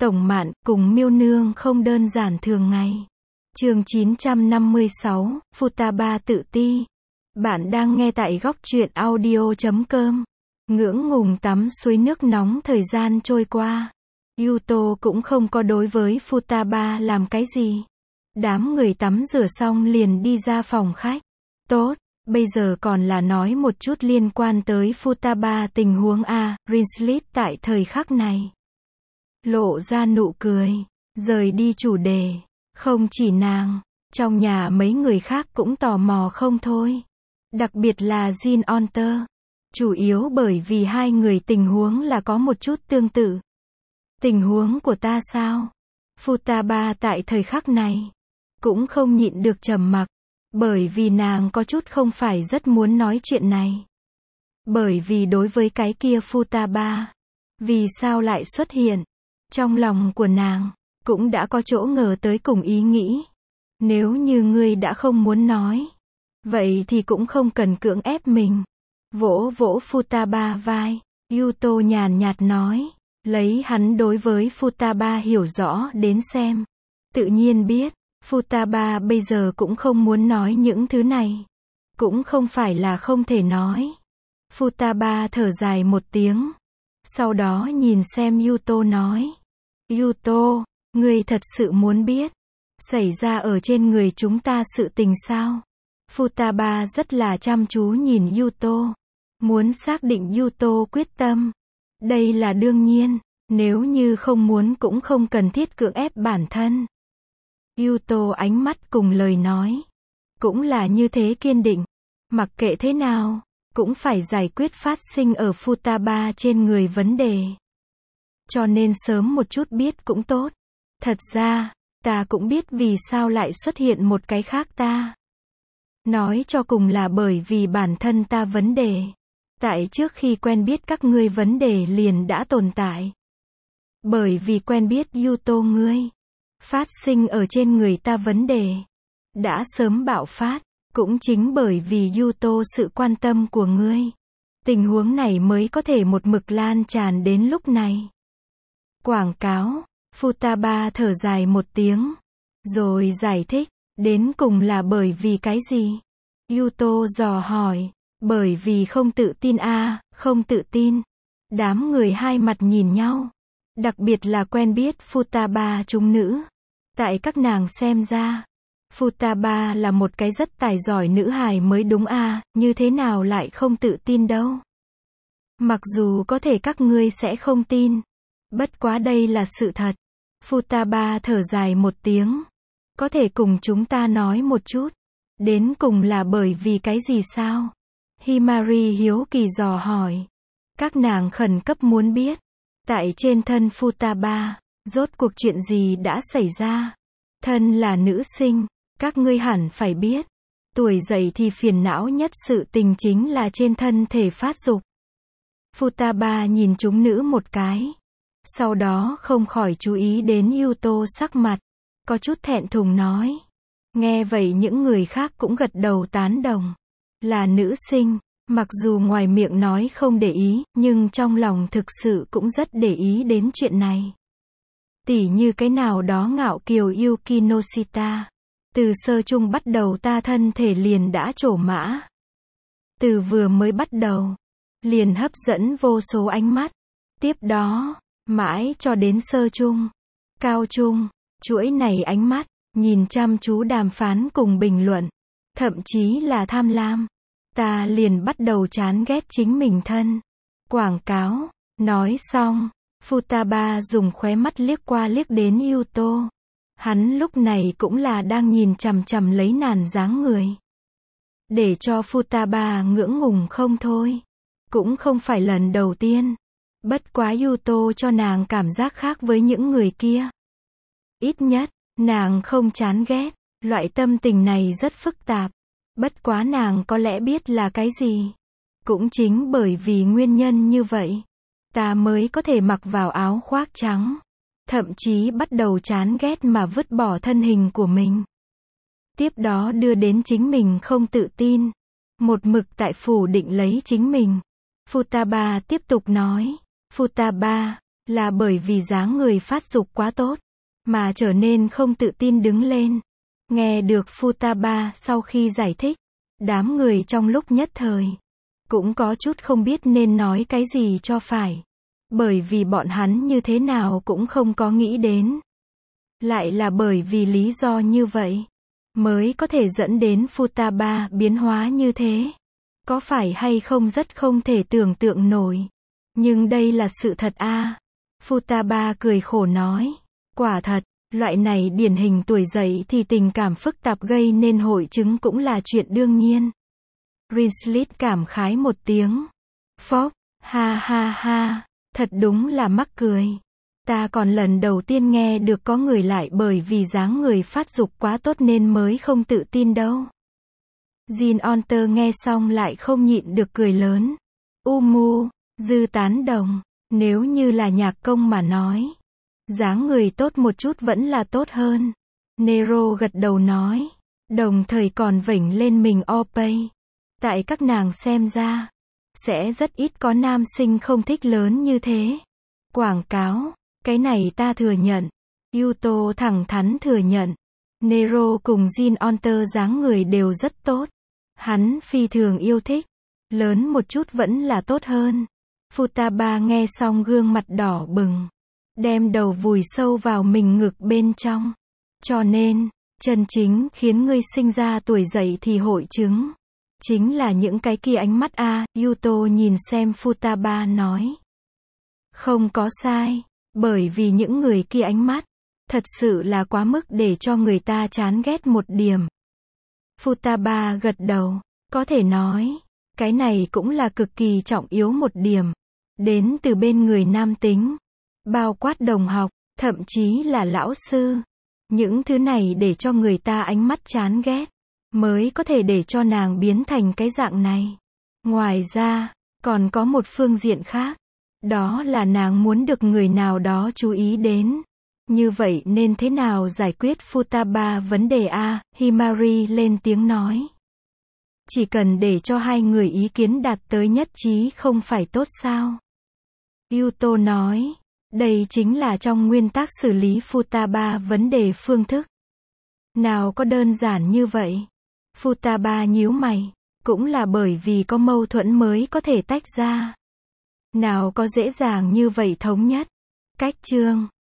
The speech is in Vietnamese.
Tổng Mạn cùng Miêu Nương không đơn giản thường ngày. Chương 956, Futaba tự ti. Bạn đang nghe tại góc truyện audio.com. Ngưỡng ngùng tắm suối nước nóng thời gian trôi qua. Yuto cũng không có đối với Futaba làm cái gì. Đám người tắm rửa xong liền đi ra phòng khách. Tốt, bây giờ còn là nói một chút liên quan tới Futaba tình huống a. Rinslit tại thời khắc này lộ ra nụ cười, rời đi chủ đề. Không chỉ nàng, trong nhà mấy người khác cũng tò mò không thôi. Đặc biệt là Jin Onter. Chủ yếu bởi vì hai người tình huống là có một chút tương tự. Tình huống của ta sao? Futaba tại thời khắc này cũng không nhịn được trầm mặc, bởi vì nàng có chút không phải rất muốn nói chuyện này. Bởi vì đối với cái kia Futaba, vì sao lại xuất hiện? Trong lòng của nàng cũng đã có chỗ ngờ tới cùng ý nghĩ. Nếu như ngươi đã không muốn nói, vậy thì cũng không cần cưỡng ép mình. Vỗ vỗ Futaba vai, Yuto nhàn nhạt nói, lấy hắn đối với Futaba hiểu rõ đến xem. Tự nhiên biết, Futaba bây giờ cũng không muốn nói những thứ này. Cũng không phải là không thể nói. Futaba thở dài một tiếng. Sau đó nhìn xem Yuto nói. Yuto, ngươi thật sự muốn biết xảy ra ở trên người chúng ta sự tình sao? Futaba rất là chăm chú nhìn Yuto. Muốn xác định Yuto quyết tâm. Đây là đương nhiên, nếu như không muốn cũng không cần thiết cưỡng ép bản thân. Yuto ánh mắt cùng lời nói cũng là như thế kiên định. Mặc kệ thế nào, cũng phải giải quyết phát sinh ở Futaba trên người vấn đề. Cho nên sớm một chút biết cũng tốt. Thật ra, ta cũng biết vì sao lại xuất hiện một cái khác ta. Nói cho cùng là bởi vì bản thân ta vấn đề. Tại trước khi quen biết các ngươi vấn đề liền đã tồn tại. Bởi vì quen biết Yuto ngươi, phát sinh ở trên người ta vấn đề đã sớm bạo phát. Cũng chính bởi vì Yuto sự quan tâm của ngươi, tình huống này mới có thể một mực lan tràn đến lúc này. Quảng cáo. Futaba thở dài một tiếng, rồi giải thích, đến cùng là bởi vì cái gì? Yuto dò hỏi, bởi vì không tự tin a, không tự tin. Đám người hai mặt nhìn nhau, đặc biệt là quen biết Futaba chúng nữ. Tại các nàng xem ra, Futaba là một cái rất tài giỏi nữ hài mới đúng a, như thế nào lại không tự tin đâu. Mặc dù có thể các ngươi sẽ không tin, bất quá đây là sự thật. Futaba thở dài một tiếng. Có thể cùng chúng ta nói một chút. Đến cùng là bởi vì cái gì sao? Himari hiếu kỳ dò hỏi. Các nàng khẩn cấp muốn biết. Tại trên thân Futaba, rốt cuộc chuyện gì đã xảy ra? Thân là nữ sinh, các ngươi hẳn phải biết. Tuổi dậy thì phiền não nhất sự tình chính là trên thân thể phát dục. Futaba nhìn chúng nữ một cái. Sau đó không khỏi chú ý đến Yuto sắc mặt. Có chút thẹn thùng nói. Nghe vậy những người khác cũng gật đầu tán đồng. Là nữ sinh, mặc dù ngoài miệng nói không để ý, nhưng trong lòng thực sự cũng rất để ý đến chuyện này. Tỉ như cái nào đó ngạo kiều Yuki Noshita. Từ sơ chung bắt đầu ta thân thể liền đã trổ mã. Từ vừa mới bắt đầu, liền hấp dẫn vô số ánh mắt. Tiếp đó, mãi cho đến sơ chung, cao trung, chuỗi này ánh mắt, nhìn chăm chú đàm phán cùng bình luận, thậm chí là tham lam. Ta liền bắt đầu chán ghét chính mình thân. Quảng cáo, nói xong, Futaba dùng khóe mắt liếc qua liếc đến Yuto. Hắn lúc này cũng là đang nhìn chằm chằm lấy nàng dáng người. Để cho Futaba ngưỡng ngùng không thôi. Cũng không phải lần đầu tiên. Bất quá Yuto cho nàng cảm giác khác với những người kia. Ít nhất, nàng không chán ghét. Loại tâm tình này rất phức tạp. Bất quá nàng có lẽ biết là cái gì. Cũng chính bởi vì nguyên nhân như vậy, ta mới có thể mặc vào áo khoác trắng. Thậm chí bắt đầu chán ghét mà vứt bỏ thân hình của mình. Tiếp đó đưa đến chính mình không tự tin. Một mực tại phủ định lấy chính mình. Futaba tiếp tục nói. Futaba, là bởi vì dáng người phát dục quá tốt, mà trở nên không tự tin đứng lên. Nghe được Futaba sau khi giải thích, đám người trong lúc nhất thời cũng có chút không biết nên nói cái gì cho phải. Bởi vì bọn hắn như thế nào cũng không có nghĩ đến. Lại là bởi vì lý do như vậy, mới có thể dẫn đến Futaba biến hóa như thế. Có phải hay không rất không thể tưởng tượng nổi. Nhưng đây là sự thật a. Futaba cười khổ nói. Quả thật, loại này điển hình tuổi dậy thì tình cảm phức tạp gây nên hội chứng cũng là chuyện đương nhiên. Rinslit cảm khái một tiếng. Phốc, ha ha ha, thật đúng là mắc cười. Ta còn lần đầu tiên nghe được có người lại bởi vì dáng người phát dục quá tốt nên mới không tự tin đâu. Jin Onter nghe xong lại không nhịn được cười lớn. Dư tán đồng, nếu như là nhạc công mà nói, dáng người tốt một chút vẫn là tốt hơn. Nero gật đầu nói, đồng thời còn vểnh lên mình Opay. Tại các nàng xem ra, sẽ rất ít có nam sinh không thích lớn như thế. Quảng cáo, cái này ta thừa nhận. Yuto thẳng thắn thừa nhận. Nero cùng Jin Onter dáng người đều rất tốt. Hắn phi thường yêu thích. Lớn một chút vẫn là tốt hơn. Futaba nghe xong gương mặt đỏ bừng. Đem đầu vùi sâu vào mình ngực bên trong. Cho nên, chân chính khiến ngươi sinh ra tuổi dậy thì hội chứng. Chính là những cái kia ánh mắt a. Yuto nhìn xem Futaba nói. Không có sai. Bởi vì những người kia ánh mắt, thật sự là quá mức để cho người ta chán ghét một điểm. Futaba gật đầu, có thể nói, cái này cũng là cực kỳ trọng yếu một điểm. Đến từ bên người nam tính, bao quát đồng học, thậm chí là lão sư. Những thứ này để cho người ta ánh mắt chán ghét, mới có thể để cho nàng biến thành cái dạng này. Ngoài ra, còn có một phương diện khác. Đó là nàng muốn được người nào đó chú ý đến. Như vậy nên thế nào giải quyết Futaba vấn đề a? Himari lên tiếng nói. Chỉ cần để cho hai người ý kiến đạt tới nhất trí không phải tốt sao? Yuto nói. Đây chính là trong nguyên tắc xử lý Futaba vấn đề phương thức. Nào có đơn giản như vậy? Futaba nhíu mày. Cũng là bởi vì có mâu thuẫn mới có thể tách ra. Nào có dễ dàng như vậy thống nhất. Cách chương